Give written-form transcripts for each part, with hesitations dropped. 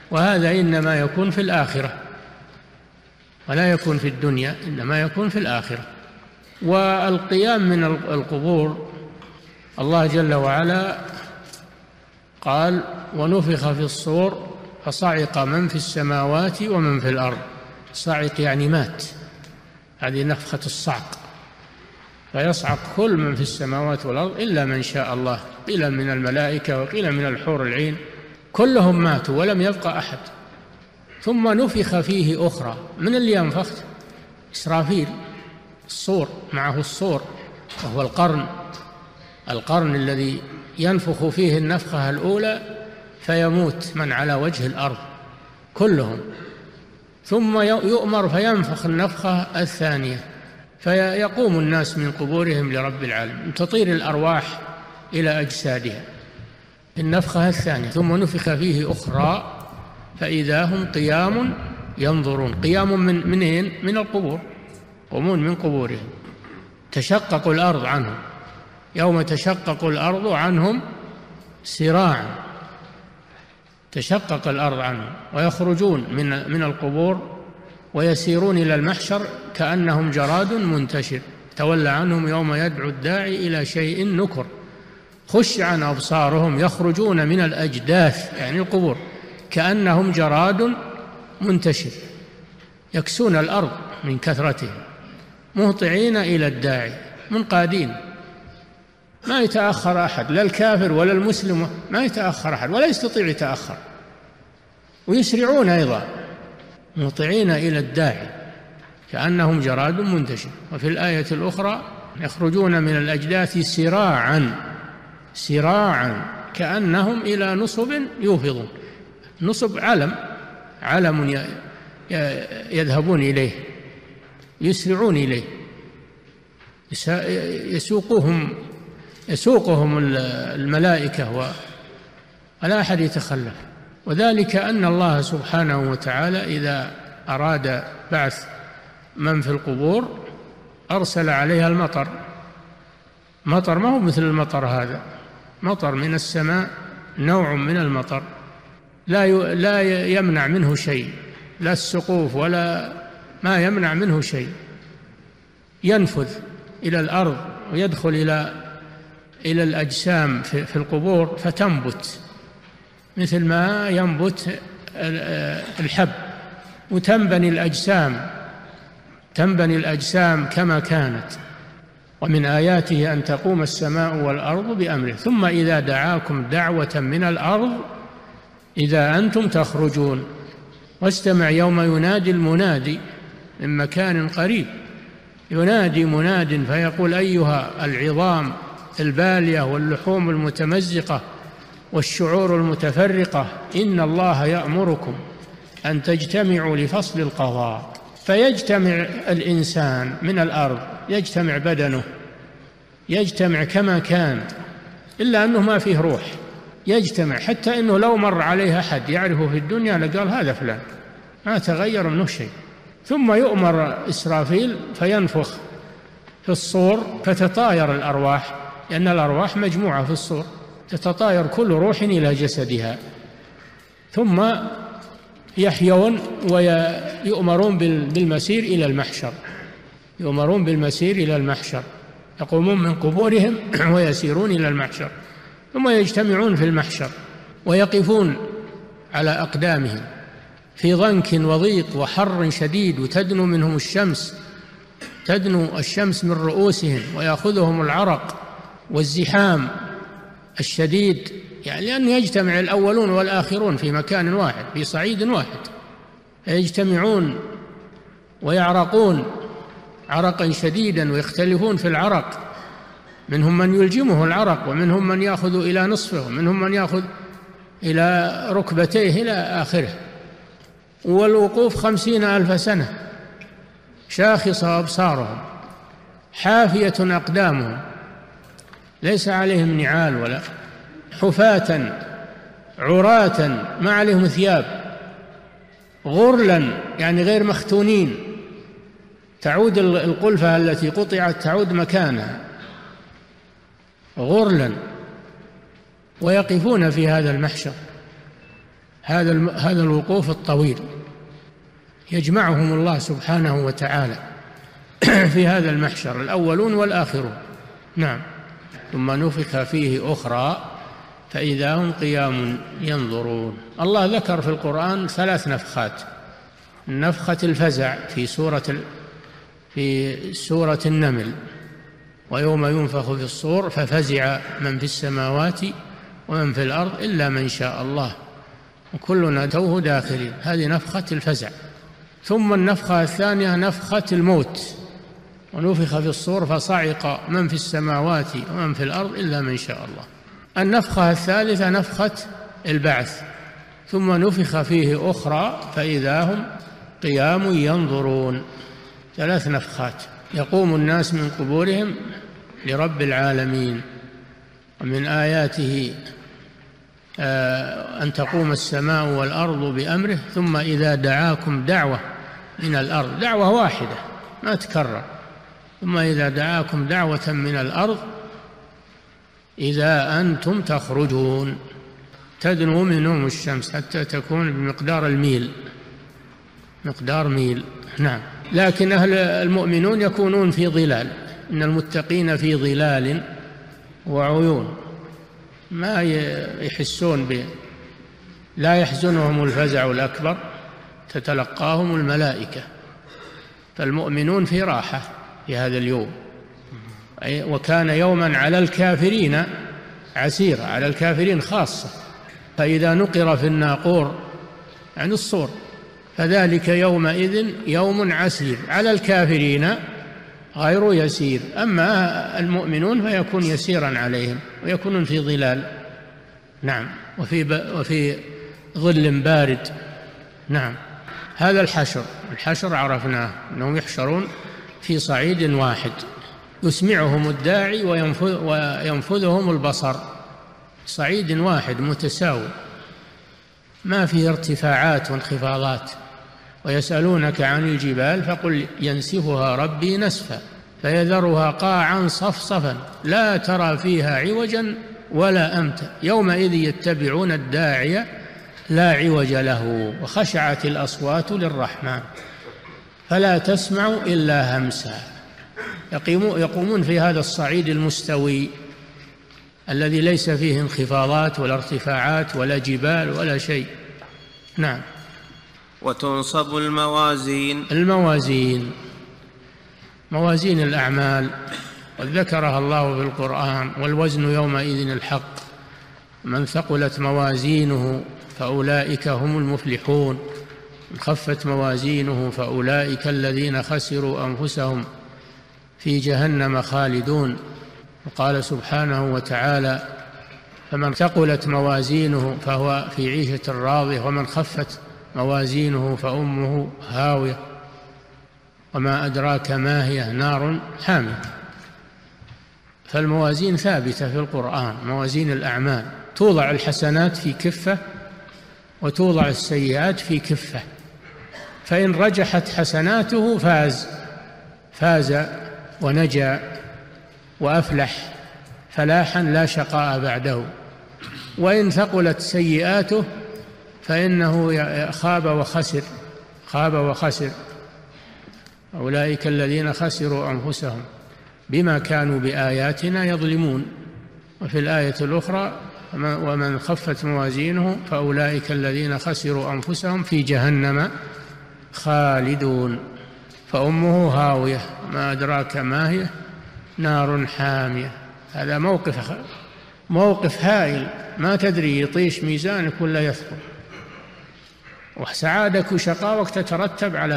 وهذا إنما يكون في الآخرة ولا يكون في الدنيا، إنما يكون في الآخرة. والقيام من القبور، الله جل وعلا قال: ونفخ في الصور فصعق من في السماوات ومن في الأرض. صعق يعني مات، هذه نفخة الصعق، فيصعق كل من في السماوات والأرض إلا من شاء الله، قيل من الملائكة وقيل من الحور العين، كلهم ماتوا ولم يبقى أحد. ثم نفخ فيه أخرى. من اللي ينفخ؟ إسرافيل، الصور، معه الصور وهو القرن الذي ينفخ فيه النفخة الأولى فيموت من على وجه الأرض كلهم، ثم يؤمر فينفخ النفخة الثانية فيقوم الناس من قبورهم لرب العالمين، تطير الأرواح إلى أجسادها. النفخة الثانية ثم نفخ فيه أخرى فإذا هم قيام ينظرون. قيام منين؟ من القبور، قومون من قبورهم. تشقق الأرض عنهم، يوم تشقق الأرض عنهم سراعا، تشقق الأرض عنهم ويخرجون من القبور ويسيرون إلى المحشر كأنهم جراد منتشر. تولى عنهم يوم يدعو الداعي إلى شيء نكر، خش عن أبصارهم يخرجون من الأجداث يعني القبور كأنهم جراد منتشر، يكسون الأرض من كثرتهم، مهطعين إلى الداعي، منقادين. ما يتأخر أحد، لا الكافر ولا المسلم، ما يتأخر أحد ولا يستطيع يتأخر، ويسرعون أيضا مهطعين إلى الداعي كأنهم جراد منتشر. وفي الآية الأخرى: يخرجون من الأجداث سراعا كأنهم إلى نصب يوفضون. نصب علم يذهبون إليه، يسرعون إليه، يسوقهم الملائكة ولا أحد يتخلف. وذلك أن الله سبحانه وتعالى إذا أراد بعث من في القبور أرسل عليها المطر. مطر ما هو مثل المطر هذا، مطر من السماء، نوع من المطر لا يمنع منه شيء، لا السقوف ولا ما يمنع منه شيء، ينفذ إلى الأرض ويدخل إلى الأجسام في القبور فتنبت مثل ما ينبت الحب، وتنبني الأجسام كما كانت. ومن آياته أن تقوم السماء والأرض بأمره ثم إذا دعاكم دعوة من الأرض إذا أنتم تخرجون. واستمع يوم ينادي المنادي من مكان قريب، ينادي مناد فيقول: أيها العظام البالية واللحوم المتمزقة والشعور المتفرقة، إن الله يأمركم أن تجتمعوا لفصل القضاء. فيجتمع الإنسان من الأرض، يجتمع بدنه، يجتمع كما كان، إلا أنه ما فيه روح، يجتمع حتى أنه لو مر عليه أحد يعرفه في الدنيا لقال هذا فلان، ما تغير منه شيء. ثم يؤمر إسرافيل فينفخ في الصور فتطاير الأرواح، لأن الأرواح مجموعة في الصور، تتطاير كل روح إلى جسدها، ثم يحيون ويؤمرون بالمسير إلى المحشر، يؤمرون بالمسير إلى المحشر، يقومون من قبورهم ويسيرون إلى المحشر، ثم يجتمعون في المحشر ويقفون على أقدامهم في ضنك وضيق وحر شديد، وتدنو منهم الشمس، تدنو الشمس من رؤوسهم ويأخذهم العرق والزحام الشديد، يعني لأنه يجتمع الأولون والآخرون في مكان واحد، في صعيد واحد، يجتمعون ويعرقون عرقا شديدا ويختلفون في العرق، منهم من يلجمه العرق ومنهم من يأخذ إلى نصفه ومنهم من يأخذ إلى ركبتيه إلى آخره. والوقوف 50,000 سنة، شاخصة أبصارهم، حافية أقدامهم، ليس عليهم نعال ولا، حفاة عراة ما عليهم ثياب، غرلا يعني غير مختونين، تعود القلفة التي قطعت تعود مكانها، غرلا، ويقفون في هذا المحشر هذا الوقوف الطويل يجمعهم الله سبحانه وتعالى في هذا المحشر، الأولون والآخرون. نعم. ثم نفخ فيه أخرى فإذا هم قيام ينظرون. الله ذكر في القرآن 3 نفخات: نفخة الفزع في سورة النمل: ويوم ينفخ في الصور ففزع من في السماوات ومن في الأرض إلا من شاء الله وكلنا أتوه داخلين. هذه نفخة الفزع. ثم النفخة الثانية نفخة الموت: ونفخ في الصور فصعق من في السماوات ومن في الأرض إلا من شاء الله. النفخة الثالثة نفخة البعث: ثم نفخ فيه أخرى فإذا هم قيام ينظرون. 3 نفخات يقوم الناس من قبورهم لرب العالمين. ومن آياته أن تقوم السماء والأرض بأمره ثم إذا دعاكم دعوة من الأرض، دعوة واحدة ما تكرر، ثم إذا دعاكم دعوة من الأرض إذا أنتم تخرجون. تدنو منهم الشمس حتى تكون بمقدار الميل، مقدار ميل. نعم. لكن أهل المؤمنون يكونون في ظلال، إن المتقين في ظلال وعيون، ما يحسون لا يحزنهم الفزع الأكبر، تتلقاهم الملائكة. فالمؤمنون في راحة في هذا اليوم. وكان يوما على الكافرين عسيرا، على الكافرين خاصة. فإذا نقر في الناقور عن الصور فذلك يومئذ يوم عسير، على الكافرين غير يسير. أما المؤمنون فيكون يسيرا عليهم ويكونون في ظلال. نعم. وفي ظل بارد. نعم. هذا الحشر عرفناه أنهم يحشرون في صعيد واحد، يسمعهم الداعي وينفذهم البصر، صعيد واحد متساوي ما فيه ارتفاعات وانخفاضات. ويسألونك عن الجبال فقل ينسفها ربي نسفا فيذرها قاعا صفصفا لا ترى فيها عوجا ولا أمتا يومئذ يتبعون الداعي لا عوج له وخشعت الأصوات للرحمن فلا تسمع إلا همسا. يقومون في هذا الصعيد المستوي الذي ليس فيه انخفاضات ولا ارتفاعات ولا جبال ولا شيء. نعم. وتنصب الموازين موازين الأعمال وذكرها الله في القرآن: والوزن يومئذ الحق من ثقلت موازينه فأولئك هم المفلحون من خفت موازينه فأولئك الذين خسروا أنفسهم في جهنم خالدون. وقال سبحانه وتعالى: فمن ثقلت موازينه فهو في عيشة راضية ومن خفت موازينه فأمه هاوية وما أدراك ما هي نار حامية. فالموازين ثابتة في القرآن، موازين الأعمال، توضع الحسنات في كفة وتوضع السيئات في كفة، فإن رجحت حسناته فاز ونجا وأفلح فلاحا لا شقاء بعده، وإن ثقلت سيئاته فإنه خاب وخسر. أولئك الذين خسروا أنفسهم بما كانوا بآياتنا يظلمون. وفي الآية الأخرى: ومن خفت موازينه فأولئك الذين خسروا أنفسهم في جهنم خالدون فأمه هاوية ما أدراك ما هي نار حامية. هذا موقف هائل، ما تدري يطيش ميزانك ولا يثقل، وسعادك وشقاوك تترتب على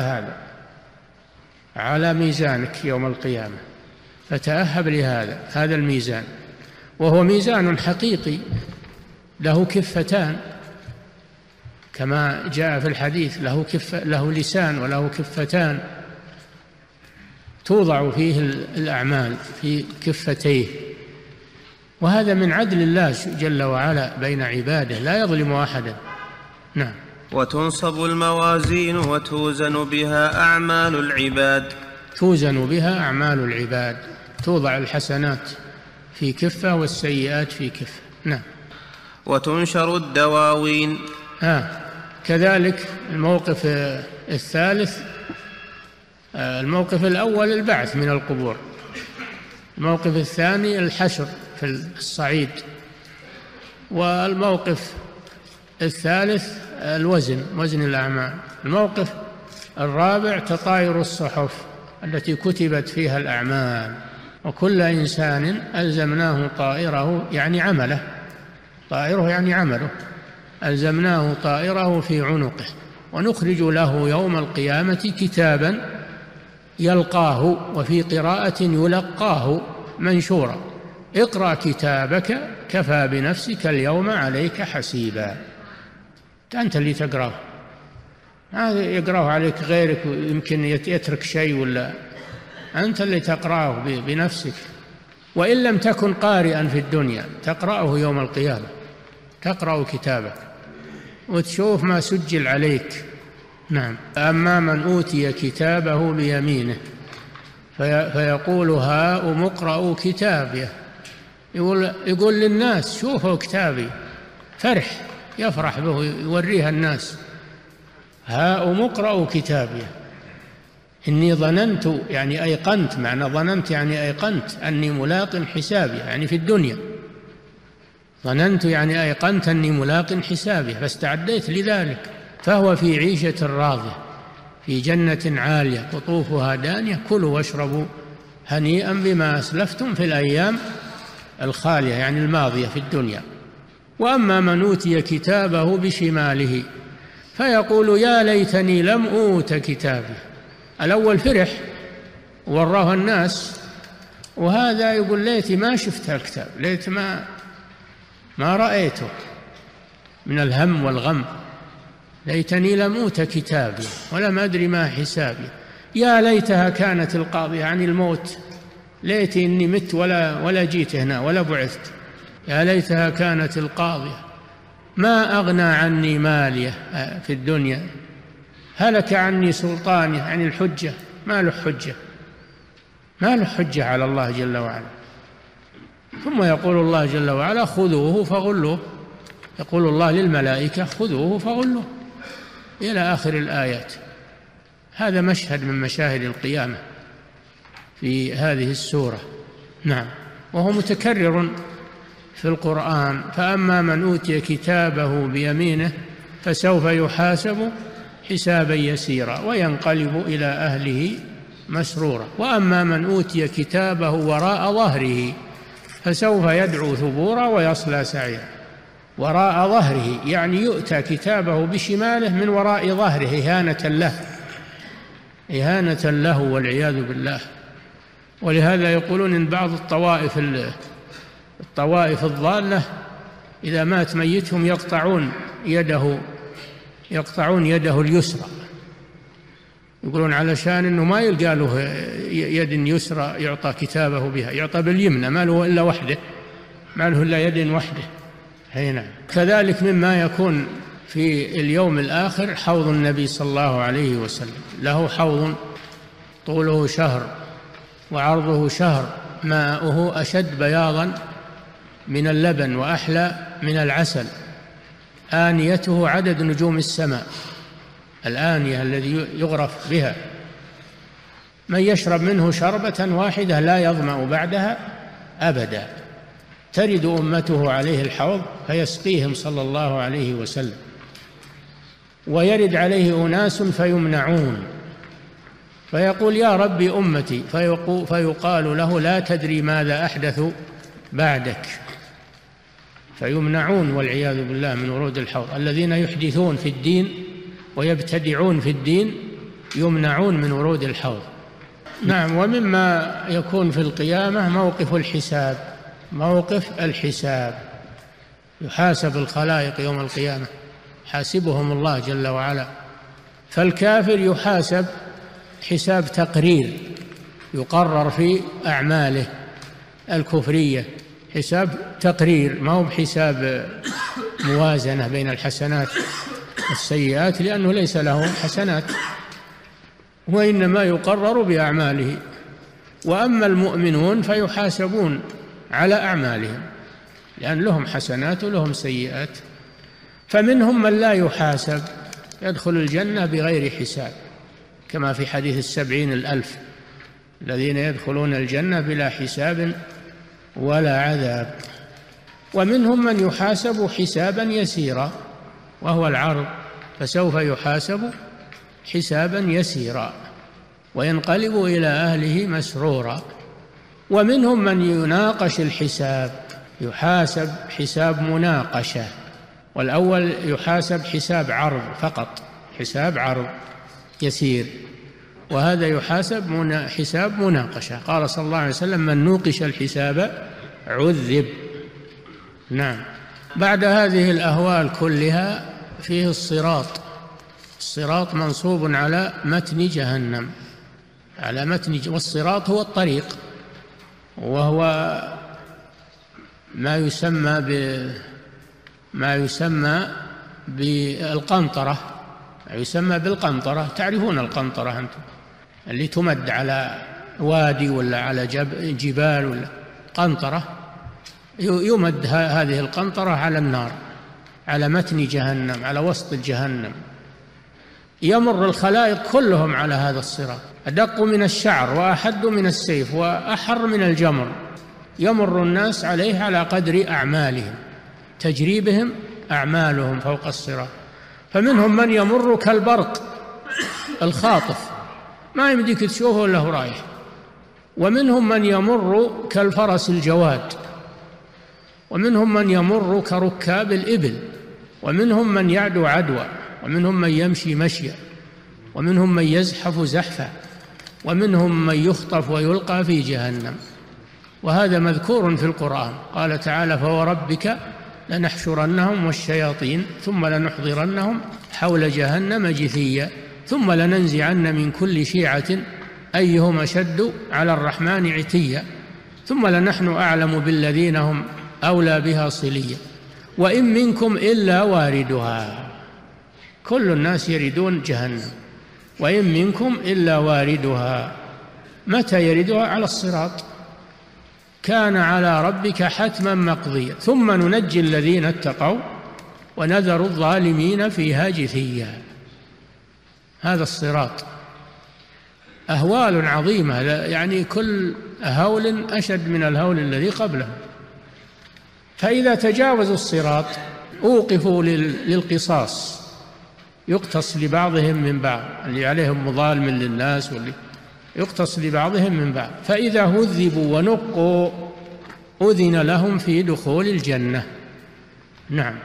على ميزانك يوم القيامة. فتأهب هذا الميزان، وهو ميزان حقيقي له كفتان كما جاء في الحديث، له لسان وله كفتان توضع فيه الأعمال في كفتيه. وهذا من عدل الله جل وعلا بين عباده، لا يظلم أحدا. نعم. وتنصب الموازين وتوزن بها أعمال العباد. توزن بها أعمال العباد، توضع الحسنات في كفة والسيئات في كفة. نعم. وتنشر الدواوين. كذلك الموقف الثالث، الموقف الأول البعث من القبور، الموقف الثاني الحشر في الصعيد، والموقف الثالث الوزن، وزن الأعمال. الموقف الرابع تطاير الصحف التي كتبت فيها الأعمال، وكل إنسان ألزمناه طائره يعني عمله، طائره يعني عمله، ألزمناه طائره في عنقه ونخرج له يوم القيامة كتابا يلقاه، وفي قراءة يلقاه منشورا، اقرأ كتابك كفى بنفسك اليوم عليك حسيبا. أنت اللي تقرأه، هذا يقرأه عليك غيرك ويمكن يترك شيء، ولا أنت اللي تقرأه بنفسك. وإن لم تكن قارئا في الدنيا تقرأه يوم القيامة، تقرأ كتابك وتشوف ما سجل عليك. نعم. أما من أوتي كتابه بيمينه فيقول هاؤم اقرءوا كتابيه، يقول للناس شوفوا كتابي، فرح، يفرح به، يوريها الناس، هاؤم اقرءوا كتابيه إني ظننت، يعني أيقنت، معنى ظننت يعني أيقنت أني ملاق حسابي، يعني في الدنيا ظننت يعني أيقنت أني ملاق حسابي فاستعديت لذلك، فهو في عيشة راضية في جنة عالية قطوفها دانية، كلوا واشربوا هنيئا بما أسلفتم في الأيام الخالية يعني الماضية في الدنيا. وأما من أوتي كتابه بشماله فيقول يا ليتني لم أوت كتابي. الأول فرح وراه الناس، وهذا يقول ليتي ما شفت الكتاب، ليت ما رأيته من الهم والغم، ليتني لم أوت كتابي ولم أدري ما حسابي. يا ليتها كانت القاضية يعني الموت، ليتي إني مت ولا جيت هنا ولا بعثت. يا ليتها كانت القاضية ما أغنى عني مالية في الدنيا، هلك عني سلطاني، يعني الحجة، ما له حجة، ما له حجة على الله جل وعلا. ثم يقول الله جل وعلا خذوه فغلوه، يقول الله للملائكة خذوه فغلوه إلى آخر الآيات. هذا مشهد من مشاهد القيامة في هذه السورة. نعم. وهو متكرر في القرآن. فأما من أوتي كتابه بيمينه فسوف يحاسب حسابا يسيرا وينقلب إلى أهله مسرورا. وأما من أوتي كتابه وراء ظهره فسوف يدعو ثبورا ويصلى سعيرا. وراء ظهره يعني يؤتى كتابه بشماله من وراء ظهره إهانة له والعياذ بالله. ولهذا يقولون إن بعض الطوائف الضالة إذا مات ميتهم يقطعون يده اليسرى، يقولون علشان أنه ما يلقى له يد يسرى يعطى كتابه بها، يعطى باليمنى، ما له إلا وحده، ما له إلا يد وحده. هنا كذلك مما يكون في اليوم الآخر حوض النبي صلى الله عليه وسلم، له حوض طوله شهر وعرضه شهر، ماؤه أشد بياضا من اللبن وأحلى من العسل، آنيته عدد نجوم السماء، الآنية الذي يغرف بها، من يشرب منه شربة واحدة لا يظمأ بعدها أبدا. ترد أمته عليه الحوض فيسقيهم صلى الله عليه وسلم، ويرد عليه أناس فيمنعون، فيقول يا ربي أمتي، فيقال له لا تدري ماذا أحدث بعدك، فيمنعون والعياذ بالله من ورود الحوض. الذين يحدثون في الدين ويبتدعون في الدين يمنعون من ورود الحوض. نعم. ومما يكون في القيامة موقف الحساب، موقف الحساب، يحاسب الخلائق يوم القيامة، حاسبهم الله جل وعلا. فالكافر يحاسب حساب تقرير، يقرر في أعماله الكفرية، حساب تقرير، ما هو بحساب موازنة بين الحسنات والسيئات، لأنه ليس له حسنات، وإنما يقرر بأعماله. وأما المؤمنون فيحاسبون على أعمالهم، لأن لهم حسنات ولهم سيئات. فمنهم من لا يحاسب يدخل الجنة بغير حساب، كما في حديث 70,000 الذين يدخلون الجنة بلا حساب ولا عذاب. ومنهم من يحاسب حسابا يسيرا وهو العرض، فسوف يحاسب حسابا يسيرا وينقلب إلى أهله مسرورا. ومنهم من يناقش الحساب، يحاسب حساب مناقشة، والأول يحاسب حساب عرض فقط، حساب عرض يسير، وهذا يحاسب حساب مناقشة. قال صلى الله عليه وسلم: من نوقش الحساب عذب. نعم. بعد هذه الأهوال كلها فيه الصراط. الصراط منصوب على متن جهنم، على متن والصراط هو الطريق، وهو ما يسمى بالقنطرة، يسمى بالقنطرة. تعرفون القنطرة أنتم، اللي تمد على وادي ولا على جبال ولا قنطرة، يمد هذه القنطرة على النار، على متن جهنم، على وسط جهنم. يمر الخلائق كلهم على هذا الصراط، أدق من الشعر وأحد من السيف وأحر من الجمر. يمر الناس عليه على قدر أعمالهم، تجري بهم أعمالهم فوق الصراط. فمنهم من يمر كالبرق الخاطف، ما يمديك تشوفه إلا هو رايح. ومنهم من يمر كالفرس الجواد، ومنهم من يمر كركاب الإبل، ومنهم من يعدو عدوى، ومنهم من يمشي مشيا، ومنهم من يزحف زحفا، ومنهم من يخطف ويلقى في جهنم. وهذا مذكور في القرآن. قال تعالى: فوربك لنحشرنهم والشياطين ثم لنحضرنهم حول جهنم جثيا ثم لننزعن من كل شيعة أيهم أشد على الرحمن عتيا ثم لنحن أعلم بالذين هم أولى بها صليا وإن منكم إلا واردها. كل الناس يردون جهنم، وإن منكم إلا واردها. متى يردها؟ على الصراط، كان على ربك حتما مقضيا ثم ننجي الذين اتقوا ونذر الظالمين فيها جثيا. هذا الصراط أهوال عظيمة، يعني كل هول أشد من الهول الذي قبله. فإذا تجاوزوا الصراط أوقفوا للقصاص، يقتص لبعضهم من بعض، اللي عليهم مظالم للناس واللي يقتص لبعضهم من بعض. فإذا هذبوا ونقوا أذن لهم في دخول الجنة. نعم.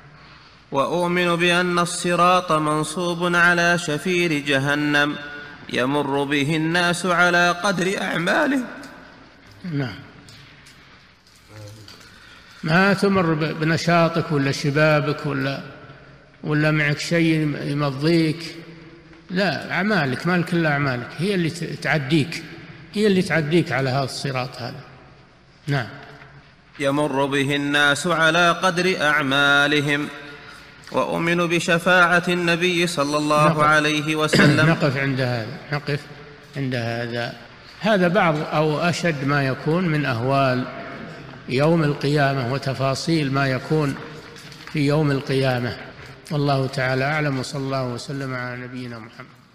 وأؤمن بأن الصراط منصوب على شفير جهنم يمر به الناس على قدر أعماله. نعم. ما تمر بنشاطك ولا شبابك ولا معك شيء يمضيك، لا، أعمالك، ما لك إلا أعمالك هي اللي تعديك، هي اللي تعديك على هذا الصراط هذا. نعم. يمر به الناس على قدر أعمالهم. وأؤمن بشفاعة النبي صلى الله عليه وسلم. نقف عند هذا. هذا بعض أو أشد ما يكون من أهوال يوم القيامة وتفاصيل ما يكون في يوم القيامة. والله تعالى أعلم، وصلى الله وسلم على نبينا محمد.